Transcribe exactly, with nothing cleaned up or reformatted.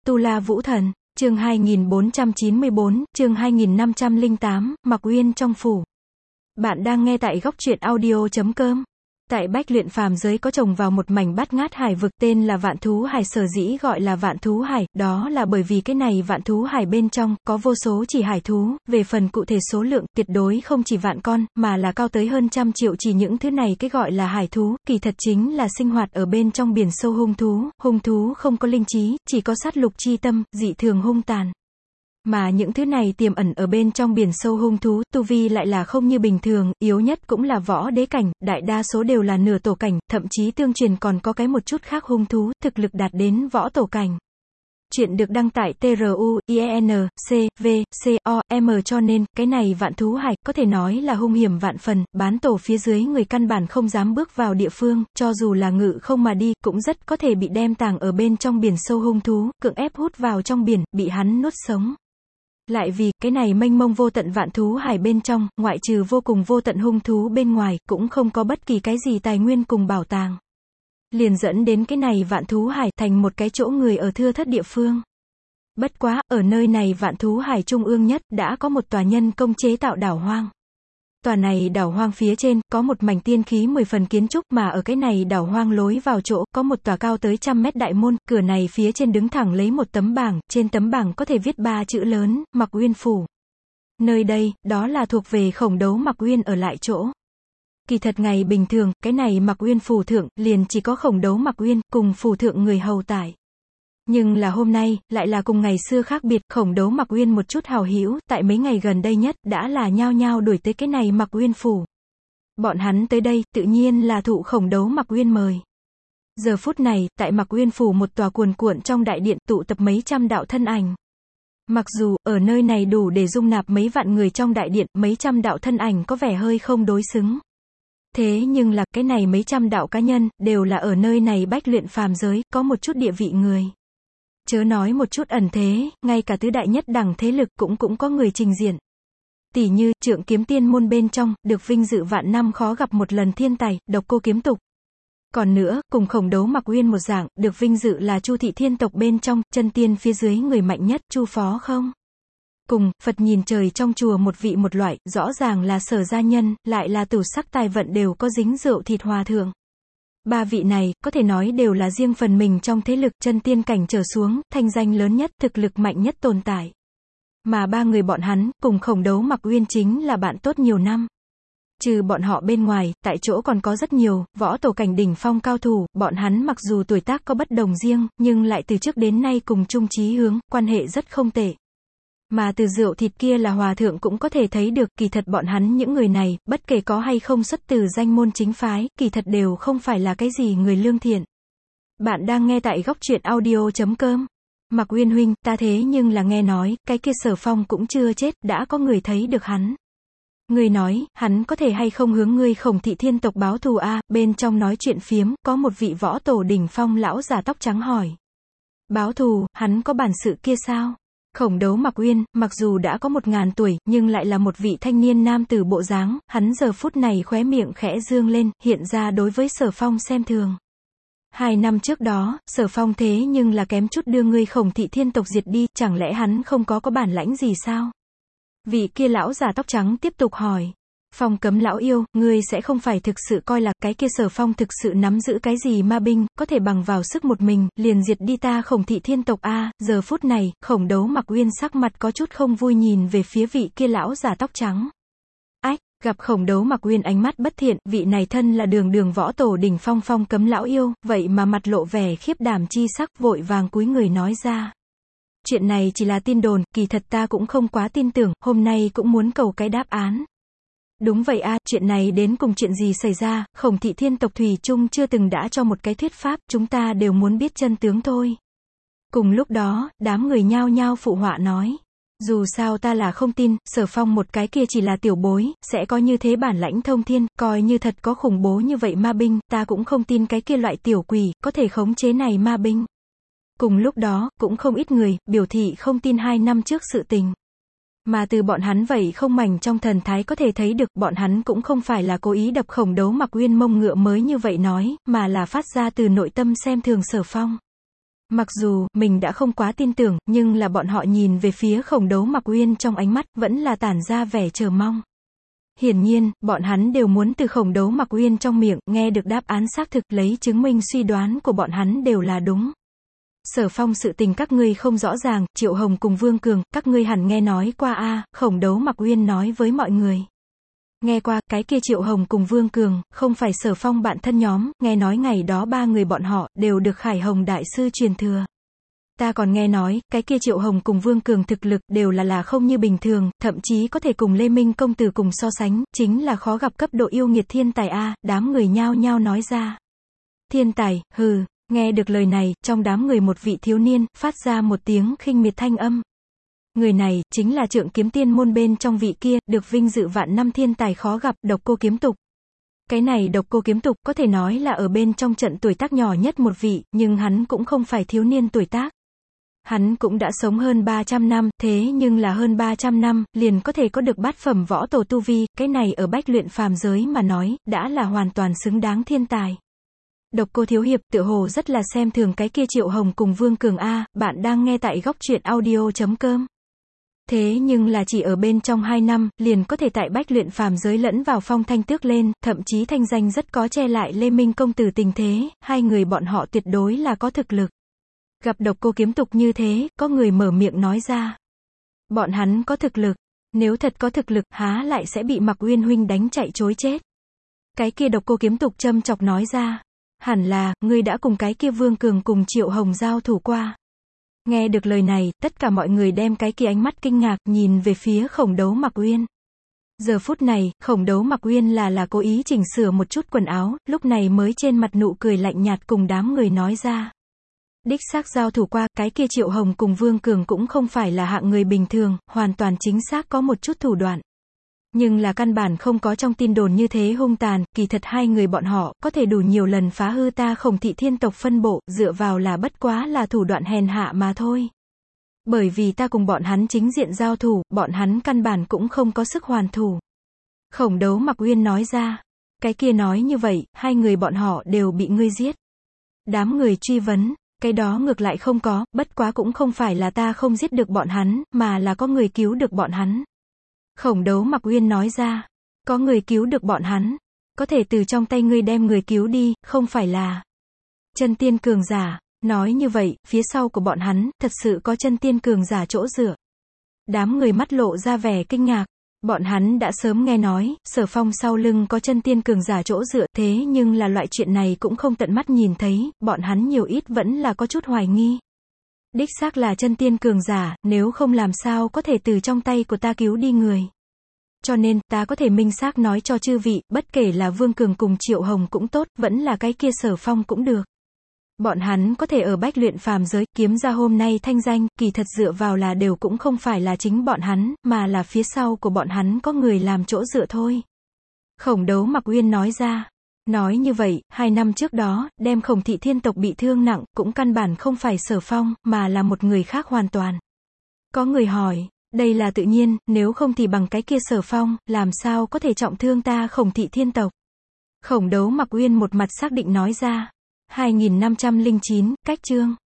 Tu La Vũ Thần, chương hai nghìn bốn trăm chín mươi bốn, chương hai nghìn năm trăm lẻ tám, Mặc Uyên trong phủ. Bạn đang nghe tại góc truyện audio chấm com. Tại Bách Luyện phàm giới có trồng vào một mảnh bát ngát hải vực tên là Vạn Thú Hải, sở dĩ gọi là Vạn Thú Hải, đó là bởi vì cái này Vạn Thú Hải bên trong có vô số chỉ hải thú, về phần cụ thể số lượng, tuyệt đối không chỉ vạn con, mà là cao tới hơn trăm triệu chỉ những thứ này cái gọi là hải thú, kỳ thật chính là sinh hoạt ở bên trong biển sâu hung thú, hung thú không có linh trí, chỉ có sát lục chi tâm, dị thường hung tàn. Mà những thứ này tiềm ẩn ở bên trong biển sâu hung thú, tu vi lại là không như bình thường, yếu nhất cũng là võ đế cảnh, đại đa số đều là nửa tổ cảnh, thậm chí tương truyền còn có cái một chút khác hung thú, thực lực đạt đến võ tổ cảnh. Chuyện được đăng tại tê rờ u i en c v c o m cho nên, cái này Vạn Thú Hải, có thể nói là hung hiểm vạn phần, bán tổ phía dưới người căn bản không dám bước vào địa phương, cho dù là ngự không mà đi, cũng rất có thể bị đem tàng ở bên trong biển sâu hung thú, cưỡng ép hút vào trong biển, bị hắn nuốt sống. Lại vì, cái này mênh mông vô tận Vạn Thú Hải bên trong, ngoại trừ vô cùng vô tận hung thú bên ngoài, cũng không có bất kỳ cái gì tài nguyên cùng bảo tàng. Liền dẫn đến cái này Vạn Thú Hải thành một cái chỗ người ở thưa thất địa phương. Bất quá, ở nơi này Vạn Thú Hải trung ương nhất, đã có một tòa nhân công chế tạo đảo hoang. Tòa này đảo hoang phía trên, có một mảnh tiên khí mười phần kiến trúc, mà ở cái này đảo hoang lối vào chỗ, có một tòa cao tới trăm mét đại môn, cửa này phía trên đứng thẳng lấy một tấm bảng, trên tấm bảng có thể viết ba chữ lớn, Mặc Uyên Phủ. Nơi đây, đó là thuộc về khổng đấu Mặc Uyên ở lại chỗ. Kỳ thật ngày bình thường, cái này Mặc Uyên phủ thượng, liền chỉ có khổng đấu Mặc Uyên, cùng phủ thượng người hầu tải. Nhưng là hôm nay, lại là cùng ngày xưa khác biệt, khổng đấu Mặc Uyên một chút hào hữu, tại mấy ngày gần đây nhất, đã là nhao nhao đuổi tới cái này Mặc Uyên phủ. Bọn hắn tới đây, tự nhiên là thụ khổng đấu Mặc Uyên mời. Giờ phút này, tại Mặc Uyên phủ một tòa cuồn cuộn trong đại điện, tụ tập mấy trăm đạo thân ảnh. Mặc dù, ở nơi này đủ để dung nạp mấy vạn người trong đại điện, mấy trăm đạo thân ảnh có vẻ hơi không đối xứng. Thế nhưng là, cái này mấy trăm đạo cá nhân, đều là ở nơi này Bách Luyện phàm giới, có một chút địa vị người. Chớ nói một chút ẩn thế, ngay cả tứ đại nhất đẳng thế lực cũng cũng có người trình diện. Tỷ như, Trượng Kiếm Tiên môn bên trong, được vinh dự vạn năm khó gặp một lần thiên tài, Độc Cô Kiếm Tục. Còn nữa, cùng khổng đấu Mặc Uyên một dạng, được vinh dự là Chu thị thiên tộc bên trong, chân tiên phía dưới người mạnh nhất, Chu Phó Không. Cùng, Phật nhìn trời trong chùa một vị một loại, rõ ràng là Sở gia nhân, lại là tử sắc tài vận đều có dính rượu thịt hòa thượng. Ba vị này, có thể nói đều là riêng phần mình trong thế lực chân tiên cảnh trở xuống, thanh danh lớn nhất, thực lực mạnh nhất tồn tại. Mà ba người bọn hắn, cùng khổng đấu Mặc Uyên chính là bạn tốt nhiều năm. Trừ bọn họ bên ngoài, tại chỗ còn có rất nhiều, võ tổ cảnh đỉnh phong cao thủ, bọn hắn mặc dù tuổi tác có bất đồng riêng, nhưng lại từ trước đến nay cùng chung chí hướng, quan hệ rất không tệ. Mà từ rượu thịt kia là hòa thượng cũng có thể thấy được, kỳ thật bọn hắn những người này, bất kể có hay không xuất từ danh môn chính phái, kỳ thật đều không phải là cái gì người lương thiện. Bạn đang nghe tại góc truyện audio chấm com. Mặc Uyên huynh, ta thế nhưng là nghe nói, cái kia Sở Phong cũng chưa chết, đã có người thấy được hắn. Ngươi nói, hắn có thể hay không hướng ngươi Khổng thị thiên tộc báo thù a? Bên trong nói chuyện phiếm, có một vị võ tổ đỉnh phong lão già tóc trắng hỏi. Báo thù, hắn có bản sự kia sao? Khổng đấu Mặc Uyên, mặc dù đã có một ngàn tuổi, nhưng lại là một vị thanh niên nam tử bộ dáng, hắn giờ phút này khóe miệng khẽ dương lên, hiện ra đối với Sở Phong xem thường. Hai năm trước đó, Sở Phong thế nhưng là kém chút đưa ngươi Khổng thị thiên tộc diệt đi, chẳng lẽ hắn không có có bản lãnh gì sao? Vị kia lão già tóc trắng tiếp tục hỏi. Phong Cấm lão yêu, ngươi sẽ không phải thực sự coi là cái kia Sở Phong thực sự nắm giữ cái gì ma binh, có thể bằng vào sức một mình, liền diệt đi ta Khổng thị thiên tộc a? Giờ phút này, khổng đấu Mặc Uyên sắc mặt có chút không vui nhìn về phía vị kia lão già tóc trắng. Ách, gặp khổng đấu Mặc Uyên ánh mắt bất thiện, vị này thân là đường đường võ tổ đỉnh phong Phong Cấm lão yêu, vậy mà mặt lộ vẻ khiếp đảm chi sắc, vội vàng cúi người nói ra. Chuyện này chỉ là tin đồn, kỳ thật ta cũng không quá tin tưởng, hôm nay cũng muốn cầu cái đáp án. Đúng vậy a, chuyện này đến cùng chuyện gì xảy ra, Khổng thị thiên tộc thủy chung chưa từng đã cho một cái thuyết pháp, chúng ta đều muốn biết chân tướng thôi. Cùng lúc đó, đám người nhao nhao phụ họa nói. Dù sao ta là không tin, Sở Phong một cái kia chỉ là tiểu bối, sẽ có như thế bản lãnh thông thiên, coi như thật có khủng bố như vậy ma binh, ta cũng không tin cái kia loại tiểu quỷ, có thể khống chế này ma binh. Cùng lúc đó, cũng không ít người, biểu thị không tin hai năm trước sự tình. Mà từ bọn hắn vậy không mảnh trong thần thái có thể thấy được, bọn hắn cũng không phải là cố ý đập khổng đấu Mặc Uyên mông ngựa mới như vậy nói, mà là phát ra từ nội tâm xem thường Sở Phong. Mặc dù, mình đã không quá tin tưởng, nhưng là bọn họ nhìn về phía Khổng Đấu Mặc Uyên trong ánh mắt, vẫn là tản ra vẻ chờ mong. Hiển nhiên, bọn hắn đều muốn từ Khổng Đấu Mặc Uyên trong miệng, nghe được đáp án xác thực, lấy chứng minh suy đoán của bọn hắn đều là đúng. Sở Phong sự tình các ngươi không rõ ràng, Triệu Hồng cùng Vương Cường, các ngươi hẳn nghe nói qua a, Khổng Đấu Mặc Uyên nói với mọi người. Nghe qua, cái kia Triệu Hồng cùng Vương Cường, không phải Sở Phong bạn thân nhóm, nghe nói ngày đó ba người bọn họ, đều được Khải Hồng Đại Sư truyền thừa. Ta còn nghe nói, cái kia Triệu Hồng cùng Vương Cường thực lực, đều là là không như bình thường, thậm chí có thể cùng Lê Minh công tử cùng so sánh, chính là khó gặp cấp độ yêu nghiệt thiên tài a, đám người nhao nhao nói ra. Thiên tài, hừ, nghe được lời này, trong đám người một vị thiếu niên, phát ra một tiếng khinh miệt thanh âm. Người này, chính là Trượng Kiếm Tiên môn bên trong vị kia, được vinh dự vạn năm thiên tài khó gặp, Độc Cô Kiếm Tục. Cái này Độc Cô Kiếm Tục, có thể nói là ở bên trong trận tuổi tác nhỏ nhất một vị, nhưng hắn cũng không phải thiếu niên tuổi tác. Hắn cũng đã sống hơn ba trăm năm, thế nhưng là hơn ba trăm năm, liền có thể có được bát phẩm võ tổ tu vi, cái này ở bách luyện phàm giới mà nói, đã là hoàn toàn xứng đáng thiên tài. Độc Cô thiếu hiệp, tựa hồ rất là xem thường cái kia Triệu Hồng cùng Vương Cường a, bạn đang nghe tại góc truyện audio chấm com. Thế nhưng là chỉ ở bên trong hai năm, liền có thể tại bách luyện phàm giới lẫn vào phong thanh tước lên, thậm chí thanh danh rất có che lại Lê Minh công tử tình thế, hai người bọn họ tuyệt đối là có thực lực. Gặp Độc Cô Kiếm Tục như thế, có người mở miệng nói ra. Bọn hắn có thực lực, nếu thật có thực lực, há lại sẽ bị Mặc Uyên huynh đánh chạy trối chết. Cái kia Độc Cô Kiếm Tục châm chọc nói ra. Hẳn là, ngươi đã cùng cái kia Vương Cường cùng Triệu Hồng giao thủ qua. Nghe được lời này, tất cả mọi người đem cái kia ánh mắt kinh ngạc, nhìn về phía Khổng Đấu Mặc Uyên. Giờ phút này, Khổng Đấu Mặc Uyên là là cố ý chỉnh sửa một chút quần áo, lúc này mới trên mặt nụ cười lạnh nhạt cùng đám người nói ra. Đích xác giao thủ qua, cái kia Triệu Hồng cùng Vương Cường cũng không phải là hạng người bình thường, hoàn toàn chính xác có một chút thủ đoạn. Nhưng là căn bản không có trong tin đồn như thế hung tàn, kỳ thật hai người bọn họ, có thể đủ nhiều lần phá hư ta Khổng thị thiên tộc phân bộ, dựa vào là bất quá là thủ đoạn hèn hạ mà thôi. Bởi vì ta cùng bọn hắn chính diện giao thủ, bọn hắn căn bản cũng không có sức hoàn thủ. Khổng Đấu Mặc Uyên nói ra. Cái kia nói như vậy, hai người bọn họ đều bị ngươi giết. Đám người truy vấn. Cái đó ngược lại không có, bất quá cũng không phải là ta không giết được bọn hắn, mà là có người cứu được bọn hắn. Khổng Đấu Mặc Uyên nói ra, có người cứu được bọn hắn, có thể từ trong tay ngươi đem người cứu đi, không phải là chân tiên cường giả. Nói như vậy, phía sau của bọn hắn, thật sự có chân tiên cường giả chỗ dựa. Đám người mắt lộ ra vẻ kinh ngạc. Bọn hắn đã sớm nghe nói, Sở Phong sau lưng có chân tiên cường giả chỗ dựa, thế nhưng là loại chuyện này cũng không tận mắt nhìn thấy, bọn hắn nhiều ít vẫn là có chút hoài nghi. Đích xác là chân tiên cường giả, nếu không làm sao có thể từ trong tay của ta cứu đi người. Cho nên, ta có thể minh xác nói cho chư vị, bất kể là Vương Cường cùng Triệu Hồng cũng tốt, vẫn là cái kia Sở Phong cũng được. Bọn hắn có thể ở bách luyện phàm giới, kiếm ra hôm nay thanh danh, kỳ thật dựa vào là đều cũng không phải là chính bọn hắn, mà là phía sau của bọn hắn có người làm chỗ dựa thôi. Khổng Đấu Mặc Uyên nói ra. Nói như vậy, hai năm trước đó, đem Khổng thị thiên tộc bị thương nặng, cũng căn bản không phải Sở Phong, mà là một người khác hoàn toàn. Có người hỏi, đây là tự nhiên, nếu không thì bằng cái kia Sở Phong, làm sao có thể trọng thương ta Khổng thị thiên tộc. Khổng Đấu Mặc Uyên một mặt xác định nói ra. hai nghìn năm trăm lẻ chín, cách chương.